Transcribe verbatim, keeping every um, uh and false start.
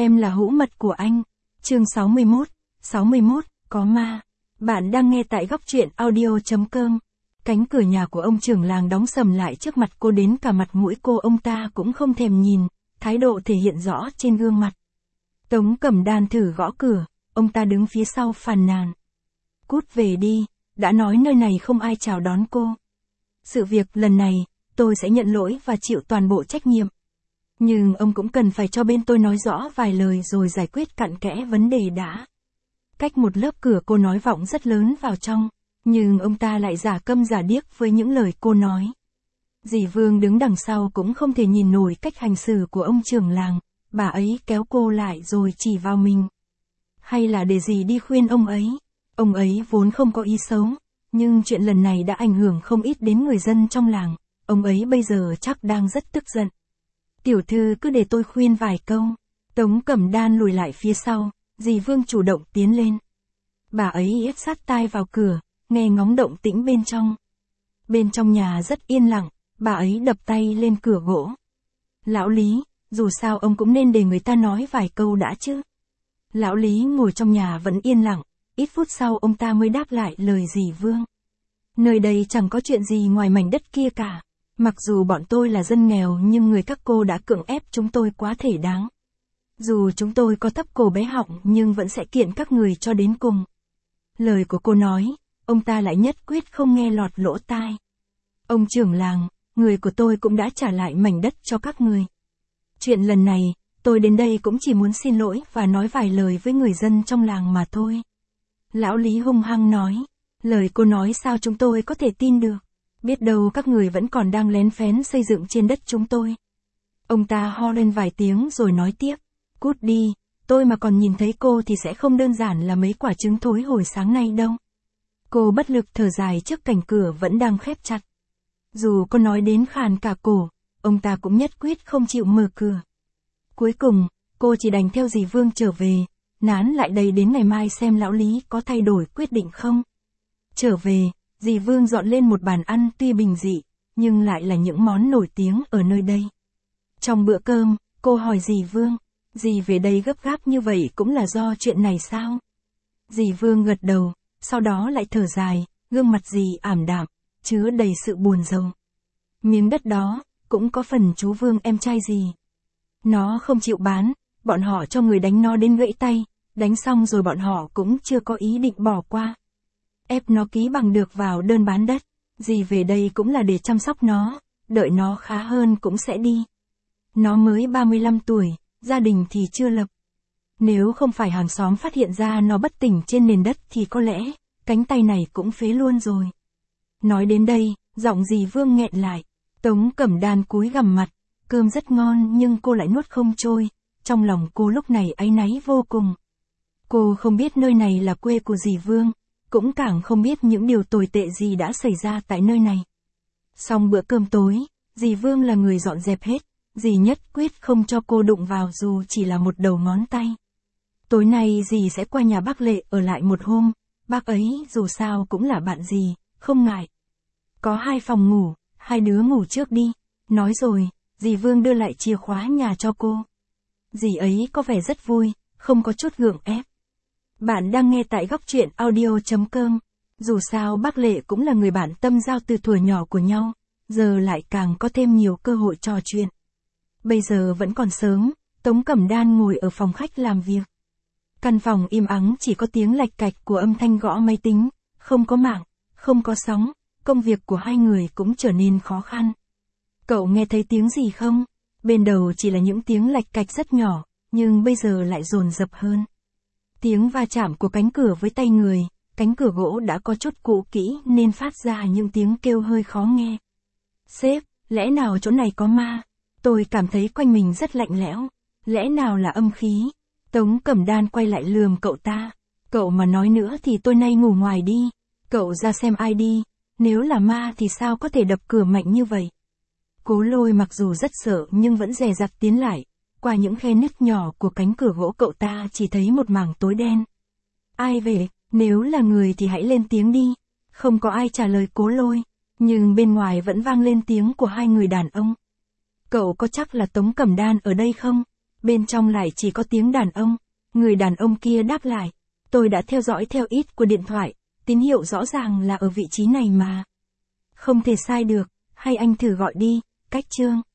Em là hữu mật của anh. Chương sáu mươi mốt, sáu mươi mốt, có ma. Bạn đang nghe tại góc truyện audio chấm com. Cánh cửa nhà của ông trưởng làng đóng sầm lại trước mặt cô, đến cả mặt mũi cô ông ta cũng không thèm nhìn, thái độ thể hiện rõ trên gương mặt. Tống Cẩm Đan thử gõ cửa, ông ta đứng phía sau phàn nàn. Cút về đi, đã nói nơi này không ai chào đón cô. Sự việc lần này, tôi sẽ nhận lỗi và chịu toàn bộ trách nhiệm. Nhưng ông cũng cần phải cho bên tôi nói rõ vài lời rồi giải quyết cặn kẽ vấn đề đã. Cách một lớp cửa cô nói vọng rất lớn vào trong, nhưng ông ta lại giả câm giả điếc với những lời cô nói. Dì Vương đứng đằng sau cũng không thể nhìn nổi cách hành xử của ông trưởng làng, bà ấy kéo cô lại rồi chỉ vào mình. Hay là để dì đi khuyên ông ấy, ông ấy vốn không có ý xấu, nhưng chuyện lần này đã ảnh hưởng không ít đến người dân trong làng, ông ấy bây giờ chắc đang rất tức giận. Tiểu thư cứ để tôi khuyên vài câu. Tống Cẩm Đan lùi lại phía sau, dì Vương chủ động tiến lên. Bà ấy ép sát tai vào cửa, nghe ngóng động tĩnh bên trong. Bên trong nhà rất yên lặng, bà ấy đập tay lên cửa gỗ. Lão Lý, dù sao ông cũng nên để người ta nói vài câu đã chứ. Lão Lý ngồi trong nhà vẫn yên lặng, ít phút sau ông ta mới đáp lại lời dì Vương. Nơi đây chẳng có chuyện gì ngoài mảnh đất kia cả. Mặc dù bọn tôi là dân nghèo nhưng người các cô đã cưỡng ép chúng tôi quá thể đáng. Dù chúng tôi có thấp cổ bé họng nhưng vẫn sẽ kiện các người cho đến cùng. Lời của cô nói, ông ta lại nhất quyết không nghe lọt lỗ tai. Ông trưởng làng, người của tôi cũng đã trả lại mảnh đất cho các người. Chuyện lần này, tôi đến đây cũng chỉ muốn xin lỗi và nói vài lời với người dân trong làng mà thôi. Lão Lý hung hăng nói, lời cô nói sao chúng tôi có thể tin được. Biết đâu các người vẫn còn đang lén phén xây dựng trên đất chúng tôi. Ông ta ho lên vài tiếng rồi nói tiếp. Cút đi, tôi mà còn nhìn thấy cô thì sẽ không đơn giản là mấy quả trứng thối hồi sáng nay đâu. Cô bất lực thở dài trước cảnh cửa vẫn đang khép chặt. Dù có nói đến khàn cả cổ, ông ta cũng nhất quyết không chịu mở cửa. Cuối cùng, cô chỉ đành theo dì Vương trở về, nán lại đây đến ngày mai xem lão Lý có thay đổi quyết định không. Trở về, dì Vương dọn lên một bàn ăn tuy bình dị, nhưng lại là những món nổi tiếng ở nơi đây. Trong bữa cơm, cô hỏi dì Vương, dì về đây gấp gáp như vậy cũng là do chuyện này sao? Dì Vương gật đầu, sau đó lại thở dài, gương mặt dì ảm đạm, chứa đầy sự buồn rầu. Miếng đất đó, cũng có phần chú Vương em trai dì. Nó không chịu bán, bọn họ cho người đánh nó đến gãy tay, đánh xong rồi bọn họ cũng chưa có ý định bỏ qua. Ép nó ký bằng được vào đơn bán đất, dì về đây cũng là để chăm sóc nó, đợi nó khá hơn cũng sẽ đi. Nó mới ba mươi lăm tuổi, gia đình thì chưa lập. Nếu không phải hàng xóm phát hiện ra nó bất tỉnh trên nền đất thì có lẽ, cánh tay này cũng phế luôn rồi. Nói đến đây, giọng dì Vương nghẹn lại, Tống Cẩm Đan cúi gằm mặt, cơm rất ngon nhưng cô lại nuốt không trôi, trong lòng cô lúc này áy náy vô cùng. Cô không biết nơi này là quê của dì Vương, cũng càng không biết những điều tồi tệ gì đã xảy ra tại nơi này. Xong bữa cơm tối, dì Vương là người dọn dẹp hết, dì nhất quyết không cho cô đụng vào dù chỉ là một đầu ngón tay. Tối nay dì sẽ qua nhà bác Lệ ở lại một hôm, bác ấy dù sao cũng là bạn dì, không ngại. Có hai phòng ngủ, hai đứa ngủ trước đi. Nói rồi, dì Vương đưa lại chìa khóa nhà cho cô. Dì ấy có vẻ rất vui, không có chút gượng ép. Bạn đang nghe tại góc truyện audio chấm com. Dù sao bác Lệ cũng là người bạn tâm giao từ thuở nhỏ của nhau, giờ lại càng có thêm nhiều cơ hội trò chuyện. Bây giờ vẫn còn sớm, Tống Cẩm Đan ngồi ở phòng khách làm việc. Căn phòng im ắng chỉ có tiếng lạch cạch của âm thanh gõ máy tính, không có mạng, không có sóng, công việc của hai người cũng trở nên khó khăn. Cậu nghe thấy tiếng gì không? Bên đầu chỉ là những tiếng lạch cạch rất nhỏ, nhưng bây giờ lại dồn dập hơn. Tiếng va chạm của cánh cửa với tay người, cánh cửa gỗ đã có chút cũ kỹ nên phát ra những tiếng kêu hơi khó nghe. Sếp, lẽ nào chỗ này có ma? Tôi cảm thấy quanh mình rất lạnh lẽo, lẽ nào là âm khí? Tống Cẩm Đan quay lại lườm cậu ta. Cậu mà nói nữa thì tôi nay ngủ ngoài đi. Cậu ra xem ai đi, nếu là ma thì sao có thể đập cửa mạnh như vậy? Cố Lôi mặc dù rất sợ nhưng vẫn dè dặt tiến lại. Qua những khe nứt nhỏ của cánh cửa gỗ cậu ta chỉ thấy một mảng tối đen. Ai về, nếu là người thì hãy lên tiếng đi. Không có ai trả lời Cố Lôi, nhưng bên ngoài vẫn vang lên tiếng của hai người đàn ông. Cậu có chắc là Tống Cẩm Đan ở đây không? Bên trong lại chỉ có tiếng đàn ông. Người đàn ông kia đáp lại. Tôi đã theo dõi theo ít của điện thoại, tín hiệu rõ ràng là ở vị trí này mà. Không thể sai được, hay anh thử gọi đi, cách Trương.